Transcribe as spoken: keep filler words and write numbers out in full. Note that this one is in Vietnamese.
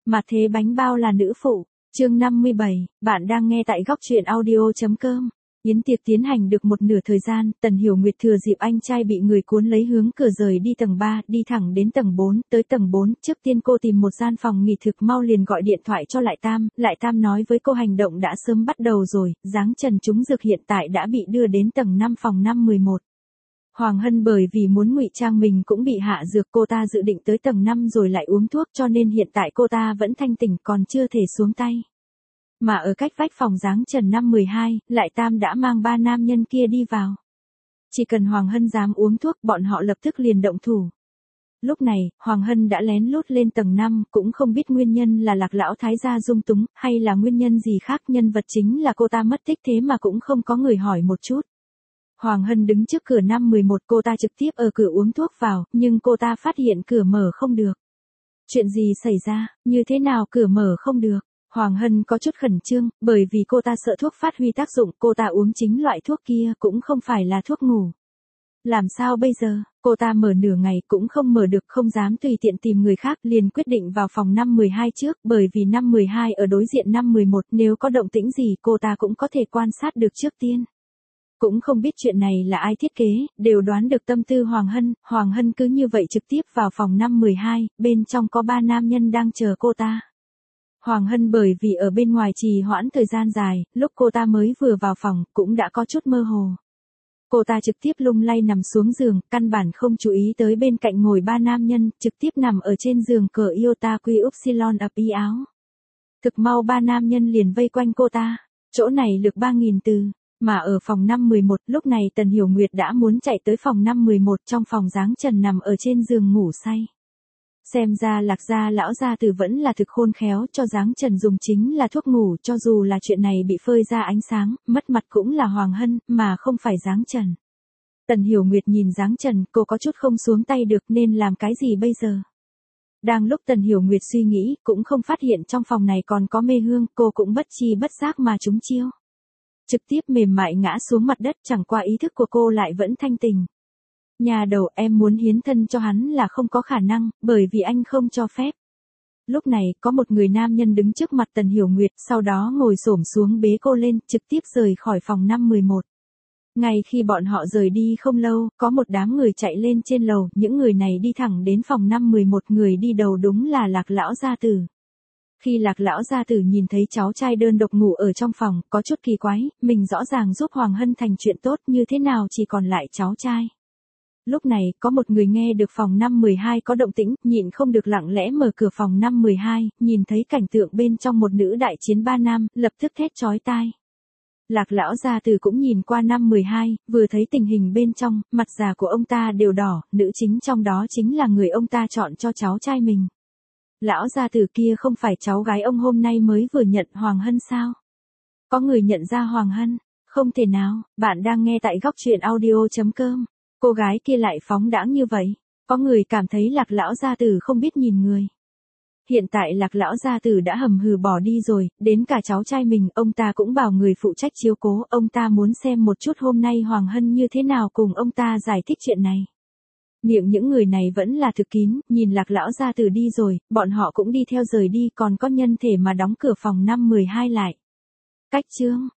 Mà thế bánh bao là nữ phụ. Chương năm mươi bảy, bạn đang nghe tại góc truyện audio.com. Yến tiệc tiến hành được một nửa thời gian, Tần Hiểu Nguyệt thừa dịp anh trai bị người cuốn lấy hướng cửa rời đi tầng ba, đi thẳng đến tầng bốn, tới tầng bốn, trước tiên cô tìm một gian phòng nghỉ thực mau liền gọi điện thoại cho Lại Tam, Lại Tam nói với cô hành động đã sớm bắt đầu rồi, dáng Trần Chúng Dược hiện tại đã bị đưa đến tầng năm phòng năm mười một. Hoàng Hân bởi vì muốn ngụy trang mình cũng bị hạ dược, cô ta dự định tới tầng năm rồi lại uống thuốc cho nên hiện tại cô ta vẫn thanh tỉnh còn chưa thể xuống tay. Mà ở cách vách phòng dáng Trần năm mười hai, Lại Tam đã mang ba nam nhân kia đi vào. Chỉ cần Hoàng Hân dám uống thuốc bọn họ lập tức liền động thủ. Lúc này, Hoàng Hân đã lén lút lên tầng năm, cũng không biết nguyên nhân là Lạc lão thái gia dung túng, hay là nguyên nhân gì khác, nhân vật chính là cô ta mất tích thế mà cũng không có người hỏi một chút. Hoàng Hân đứng trước cửa năm mười một, cô ta trực tiếp ở cửa uống thuốc vào, nhưng cô ta phát hiện cửa mở không được. Chuyện gì xảy ra, như thế nào cửa mở không được? Hoàng Hân có chút khẩn trương, bởi vì cô ta sợ thuốc phát huy tác dụng, cô ta uống chính loại thuốc kia cũng không phải là thuốc ngủ. Làm sao bây giờ, cô ta mở nửa ngày cũng không mở được, không dám tùy tiện tìm người khác, liền quyết định vào phòng năm mười hai trước, bởi vì năm mười hai ở đối diện năm mười một, nếu có động tĩnh gì cô ta cũng có thể quan sát được trước tiên. Cũng không biết chuyện này là ai thiết kế, đều đoán được tâm tư Hoàng Hân, Hoàng Hân cứ như vậy trực tiếp vào phòng năm mười hai, bên trong có ba nam nhân đang chờ cô ta. Hoàng Hân bởi vì ở bên ngoài trì hoãn thời gian dài, lúc cô ta mới vừa vào phòng, cũng đã có chút mơ hồ. Cô ta trực tiếp lung lay nằm xuống giường, căn bản không chú ý tới bên cạnh ngồi ba nam nhân, trực tiếp nằm ở trên giường cờ Iota Quy Upsilon ập y áo. Thực mau ba nam nhân liền vây quanh cô ta, chỗ này lực ba nghìn từ. Mà ở phòng năm mười một, lúc này Tần Hiểu Nguyệt đã muốn chạy tới phòng năm mười một, trong phòng dáng Trần nằm ở trên giường ngủ say. Xem ra Lạc gia lão gia tử vẫn là thực khôn khéo, cho dáng Trần dùng chính là thuốc ngủ, cho dù là chuyện này bị phơi ra ánh sáng, mất mặt cũng là Hoàng Hân, mà không phải dáng Trần. Tần Hiểu Nguyệt nhìn dáng Trần, cô có chút không xuống tay được nên làm cái gì bây giờ. Đang lúc Tần Hiểu Nguyệt suy nghĩ, cũng không phát hiện trong phòng này còn có mê hương, cô cũng bất chi bất giác mà trúng chiêu. Trực tiếp mềm mại ngã xuống mặt đất, chẳng qua ý thức của cô lại vẫn thanh tình. Nhà đầu, em muốn hiến thân cho hắn là không có khả năng, bởi vì anh không cho phép. Lúc này, có một người nam nhân đứng trước mặt Tần Hiểu Nguyệt, sau đó ngồi xổm xuống bế cô lên, trực tiếp rời khỏi phòng năm mười một. Ngay khi bọn họ rời đi không lâu, có một đám người chạy lên trên lầu, những người này đi thẳng đến phòng năm mười một, người đi đầu đúng là Lạc lão gia tử. Khi Lạc lão gia tử nhìn thấy cháu trai đơn độc ngủ ở trong phòng, có chút kỳ quái, mình rõ ràng giúp Hoàng Hân thành chuyện tốt, như thế nào chỉ còn lại cháu trai. Lúc này, có một người nghe được phòng năm mười hai có động tĩnh, nhịn không được lặng lẽ mở cửa phòng năm mười hai, nhìn thấy cảnh tượng bên trong một nữ đại chiến ba nam, lập tức thét chói tai. Lạc lão gia tử cũng nhìn qua năm mười hai, vừa thấy tình hình bên trong, mặt già của ông ta đều đỏ, nữ chính trong đó chính là người ông ta chọn cho cháu trai mình. Lão gia tử kia không phải cháu gái ông hôm nay mới vừa nhận Hoàng Hân sao? Có người nhận ra Hoàng Hân? Không thể nào, bạn đang nghe tại góc truyện audio.com. Cô gái kia lại phóng đãng như vậy. Có người cảm thấy Lạc lão gia tử không biết nhìn người. Hiện tại Lạc lão gia tử đã hầm hừ bỏ đi rồi, đến cả cháu trai mình, ông ta cũng bảo người phụ trách chiếu cố, ông ta muốn xem một chút hôm nay Hoàng Hân như thế nào cùng ông ta giải thích chuyện này. Miệng những người này vẫn là thực kín, nhìn Lạc lão gia tử đi rồi, bọn họ cũng đi theo rời đi, còn có nhân thể mà đóng cửa phòng năm mười hai lại. Cách chương,